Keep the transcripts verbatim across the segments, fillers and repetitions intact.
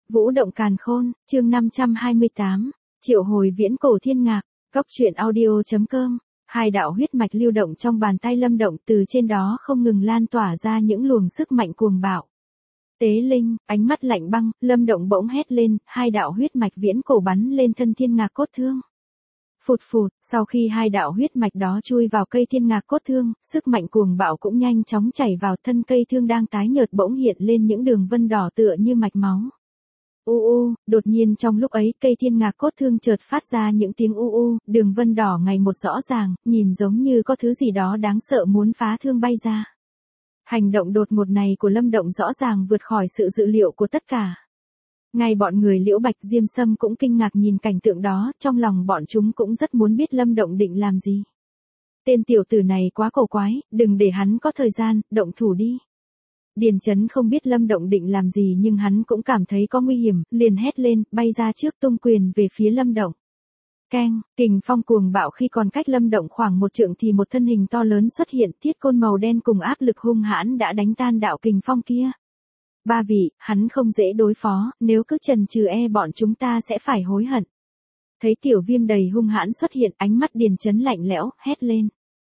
Vũ động càn khôn, chương năm trăm hai mươi tám, triệu hồi viễn cổ thiên ngạc, góc truyện audio.com, hai đạo huyết mạch lưu động trong bàn tay Lâm Động, từ trên đó không ngừng lan tỏa ra những luồng sức mạnh cuồng bạo. Tế linh, ánh mắt lạnh băng, Lâm Động bỗng hét lên, hai đạo huyết mạch viễn cổ bắn lên thân thiên ngạc cốt thương. Phụt phụt, sau khi hai đạo huyết mạch đó chui vào cây thiên ngạc cốt thương, sức mạnh cuồng bạo cũng nhanh chóng chảy vào thân cây thương đang tái nhợt, bỗng hiện lên những đường vân đỏ tựa như mạch máu. U u, đột nhiên trong lúc ấy, cây thiên ngạc cốt thương chợt phát ra những tiếng u u, đường vân đỏ ngày một rõ ràng, nhìn giống như có thứ gì đó đáng sợ muốn phá thương bay ra. Hành động đột ngột này của Lâm Động rõ ràng vượt khỏi sự dự liệu của tất cả. Ngay bọn người Liễu Bạch Diêm Sâm cũng kinh ngạc nhìn cảnh tượng đó, trong lòng bọn chúng cũng rất muốn biết Lâm Động định làm gì. Tên tiểu tử này quá cổ quái, đừng để hắn có thời gian, động thủ đi. Điền Chấn không biết Lâm Động định làm gì nhưng hắn cũng cảm thấy có nguy hiểm, liền hét lên, bay ra trước tung quyền về phía Lâm Động. Keng, kình phong cuồng bạo khi còn cách Lâm Động khoảng một trượng thì một thân hình to lớn xuất hiện, thiết côn màu đen cùng áp lực hung hãn đã đánh tan đạo kình phong kia. Ba vị, hắn không dễ đối phó, nếu cứ chần chừ e bọn chúng ta sẽ phải hối hận. Thấy Tiểu Viêm đầy hung hãn xuất hiện, ánh mắt Điền Chấn lạnh lẽo, hét lên.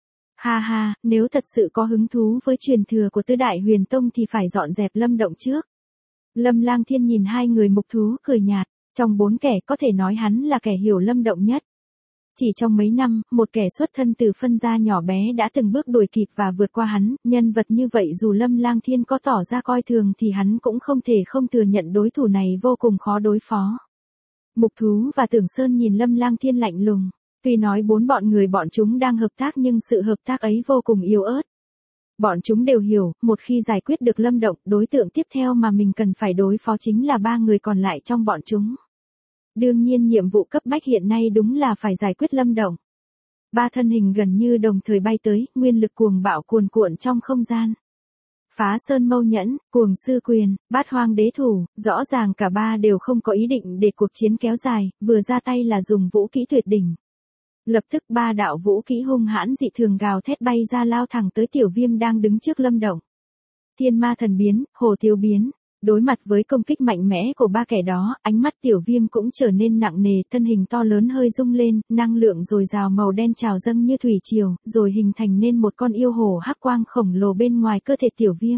Ha ha, nếu thật sự có hứng thú với truyền thừa của Tứ Đại Huyền Tông thì phải dọn dẹp Lâm Động trước. Lâm Lang Thiên nhìn hai người mục thú cười nhạt, trong bốn kẻ có thể nói hắn là kẻ hiểu Lâm Động nhất. Chỉ trong mấy năm, một kẻ xuất thân từ phân gia nhỏ bé đã từng bước đuổi kịp và vượt qua hắn, nhân vật như vậy dù Lâm Lang Thiên có tỏ ra coi thường thì hắn cũng không thể không thừa nhận đối thủ này vô cùng khó đối phó. Mục Thú và Tưởng Sơn nhìn Lâm Lang Thiên lạnh lùng, tuy nói bốn bọn người bọn chúng đang hợp tác nhưng sự hợp tác ấy vô cùng yếu ớt. Bọn chúng đều hiểu, một khi giải quyết được Lâm Động, đối tượng tiếp theo mà mình cần phải đối phó chính là ba người còn lại trong bọn chúng. Đương nhiên nhiệm vụ cấp bách hiện nay đúng là phải giải quyết Lâm Động. Ba thân hình gần như đồng thời bay tới, nguyên lực cuồng bạo cuồn cuộn trong không gian. Phá sơn mâu nhẫn, cuồng sư quyền, bát hoang đế thủ, rõ ràng cả ba đều không có ý định để cuộc chiến kéo dài, vừa ra tay là dùng vũ kỹ tuyệt đỉnh. Lập tức ba đạo vũ kỹ hung hãn dị thường gào thét bay ra lao thẳng tới Tiểu Viêm đang đứng trước Lâm Động. Thiên ma thần biến, hồ tiêu biến. Đối mặt với công kích mạnh mẽ của ba kẻ đó, ánh mắt Tiểu Viêm cũng trở nên nặng nề, thân hình to lớn hơi rung lên, năng lượng dồi dào màu đen trào dâng như thủy triều, rồi hình thành nên một con yêu hổ hắc quang khổng lồ bên ngoài cơ thể Tiểu Viêm.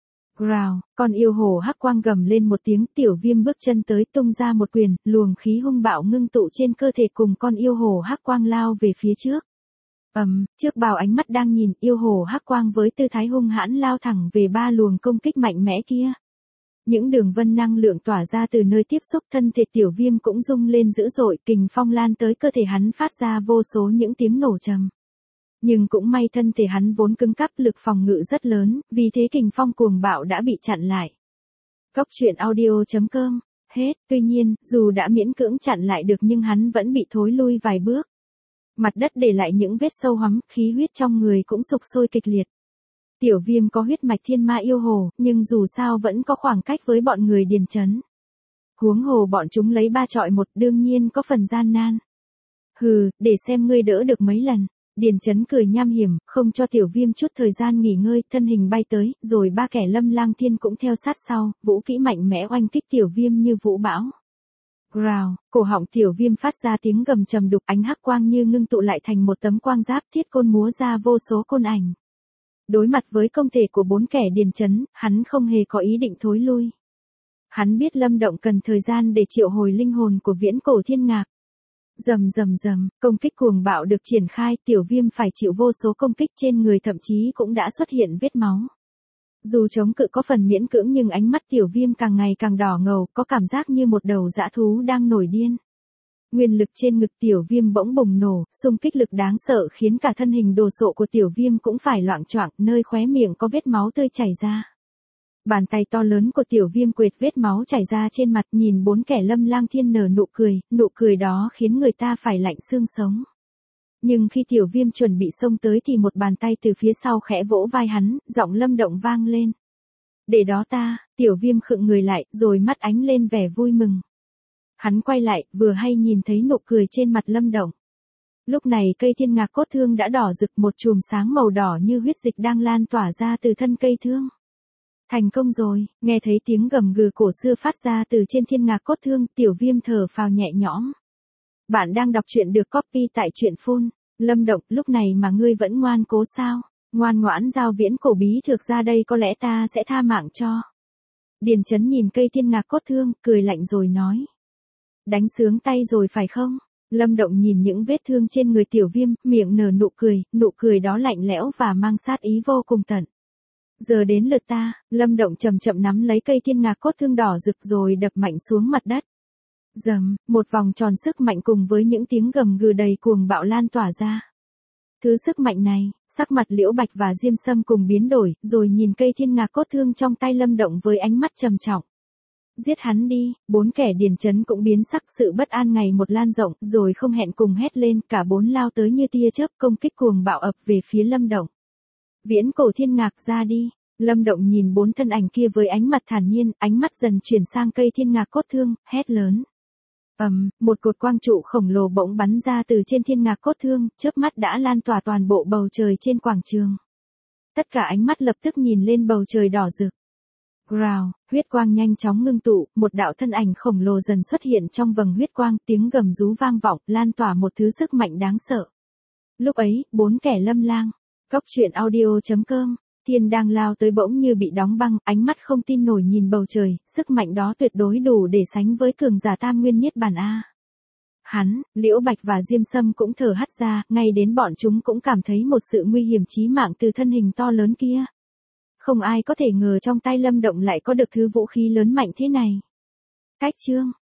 Growl, con yêu hổ hắc quang gầm lên một tiếng, Tiểu Viêm bước chân tới tung ra một quyền, luồng khí hung bạo ngưng tụ trên cơ thể cùng con yêu hổ hắc quang lao về phía trước. Ầm, um, trước bao ánh mắt đang nhìn, yêu hổ hắc quang với tư thái hung hãn lao thẳng về ba luồng công kích mạnh mẽ kia. Những đường vân năng lượng tỏa ra từ nơi tiếp xúc, thân thể Tiểu Viêm cũng rung lên dữ dội, kình phong lan tới cơ thể hắn phát ra vô số những tiếng nổ trầm. Nhưng cũng may thân thể hắn vốn cứng cáp, lực phòng ngự rất lớn, vì thế kình phong cuồng bạo đã bị chặn lại. Góc truyện audio.com, hết, tuy nhiên, dù đã miễn cưỡng chặn lại được nhưng hắn vẫn bị thối lui vài bước. Mặt đất để lại những vết sâu hoắm, khí huyết trong người cũng sục sôi kịch liệt. Tiểu Viêm có huyết mạch thiên ma yêu hồ, nhưng dù sao vẫn có khoảng cách với bọn người Điền Chấn. Huống hồ bọn chúng lấy ba chọi một, đương nhiên có phần gian nan. Hừ, để xem ngươi đỡ được mấy lần. Điền Chấn cười nham hiểm, không cho Tiểu Viêm chút thời gian nghỉ ngơi, thân hình bay tới, rồi ba kẻ Lâm Lang Thiên cũng theo sát sau, vũ kỹ mạnh mẽ oanh kích Tiểu Viêm như vũ bão. Growl, cổ họng Tiểu Viêm phát ra tiếng gầm trầm đục, ánh hắc quang như ngưng tụ lại thành một tấm quang giáp, thiết côn múa ra vô số côn ảnh. Đối mặt với công thể của bốn kẻ Điền Chấn, hắn không hề có ý định thối lui. Hắn biết Lâm Động cần thời gian để triệu hồi linh hồn của viễn cổ thiên ngạc. Rầm rầm rầm, công kích cuồng bạo được triển khai, Tiểu Viêm phải chịu vô số công kích, trên người thậm chí cũng đã xuất hiện vết máu. Dù chống cự có phần miễn cưỡng nhưng ánh mắt Tiểu Viêm càng ngày càng đỏ ngầu, có cảm giác như một đầu dã thú đang nổi điên. Nguyên lực trên ngực Tiểu Viêm bỗng bùng nổ, xung kích lực đáng sợ khiến cả thân hình đồ sộ của Tiểu Viêm cũng phải loạng choạng, nơi khóe miệng có vết máu tươi chảy ra. Bàn tay to lớn của Tiểu Viêm quệt vết máu chảy ra trên mặt, nhìn bốn kẻ Lâm Lang Thiên nở nụ cười, nụ cười đó khiến người ta phải lạnh xương sống. Nhưng khi Tiểu Viêm chuẩn bị xông tới thì một bàn tay từ phía sau khẽ vỗ vai hắn, giọng Lâm Động vang lên. Để đó ta, Tiểu Viêm khựng người lại, rồi mắt ánh lên vẻ vui mừng. Hắn quay lại, vừa hay nhìn thấy nụ cười trên mặt Lâm Động. Lúc này cây thiên ngạc cốt thương đã đỏ rực, một chùm sáng màu đỏ như huyết dịch đang lan tỏa ra từ thân cây thương. Thành công rồi, nghe thấy tiếng gầm gừ cổ xưa phát ra từ trên thiên ngạc cốt thương, Tiểu Viêm thở phào nhẹ nhõm. Bạn đang đọc truyện được copy tại truyện phun. Lâm Động, lúc này mà ngươi vẫn ngoan cố sao? Ngoan ngoãn giao viễn cổ bí thực ra đây có lẽ ta sẽ tha mạng cho. Điền Chấn nhìn cây thiên ngạc cốt thương, cười lạnh rồi nói. Đánh sướng tay rồi phải không? Lâm Động nhìn những vết thương trên người Tiểu Viêm, miệng nở nụ cười, nụ cười đó lạnh lẽo và mang sát ý vô cùng tận. Giờ đến lượt ta, Lâm Động chậm chậm nắm lấy cây thiên ngạc cốt thương đỏ rực rồi đập mạnh xuống mặt đất. Dầm, một vòng tròn sức mạnh cùng với những tiếng gầm gừ đầy cuồng bạo lan tỏa ra. Thứ sức mạnh này, sắc mặt Liễu Bạch và Diêm Sâm cùng biến đổi, rồi nhìn cây thiên ngạc cốt thương trong tay Lâm Động với ánh mắt trầm trọng. Giết hắn đi, bốn kẻ Điền Chấn cũng biến sắc, sự bất an ngày một lan rộng, rồi không hẹn cùng hét lên, cả bốn lao tới như tia chớp công kích cuồng bạo ập về phía Lâm Động. Viễn cổ thiên ngạc ra đi. Lâm Động nhìn bốn thân ảnh kia với ánh mặt thản nhiên, ánh mắt dần chuyển sang cây thiên ngạc cốt thương, hét lớn. Ầm, um, một cột quang trụ khổng lồ bỗng bắn ra từ trên thiên ngạc cốt thương, chớp mắt đã lan tỏa toàn bộ bầu trời trên quảng trường. Tất cả ánh mắt lập tức nhìn lên bầu trời đỏ rực. Growl, huyết quang nhanh chóng ngưng tụ, một đạo thân ảnh khổng lồ dần xuất hiện trong vầng huyết quang, tiếng gầm rú vang vọng, lan tỏa một thứ sức mạnh đáng sợ. Lúc ấy, bốn kẻ Lâm Lang, Cóc truyện audio chấm com, Thiên đang lao tới bỗng như bị đóng băng, ánh mắt không tin nổi nhìn bầu trời, sức mạnh đó tuyệt đối đủ để sánh với cường giả tam nguyên niết bàn A. Hắn, Liễu Bạch và Diêm Sâm cũng thở hắt ra, ngay đến bọn chúng cũng cảm thấy một sự nguy hiểm chí mạng từ thân hình to lớn kia. Không ai có thể ngờ trong tay Lâm Động lại có được thứ vũ khí lớn mạnh thế này. Cách chương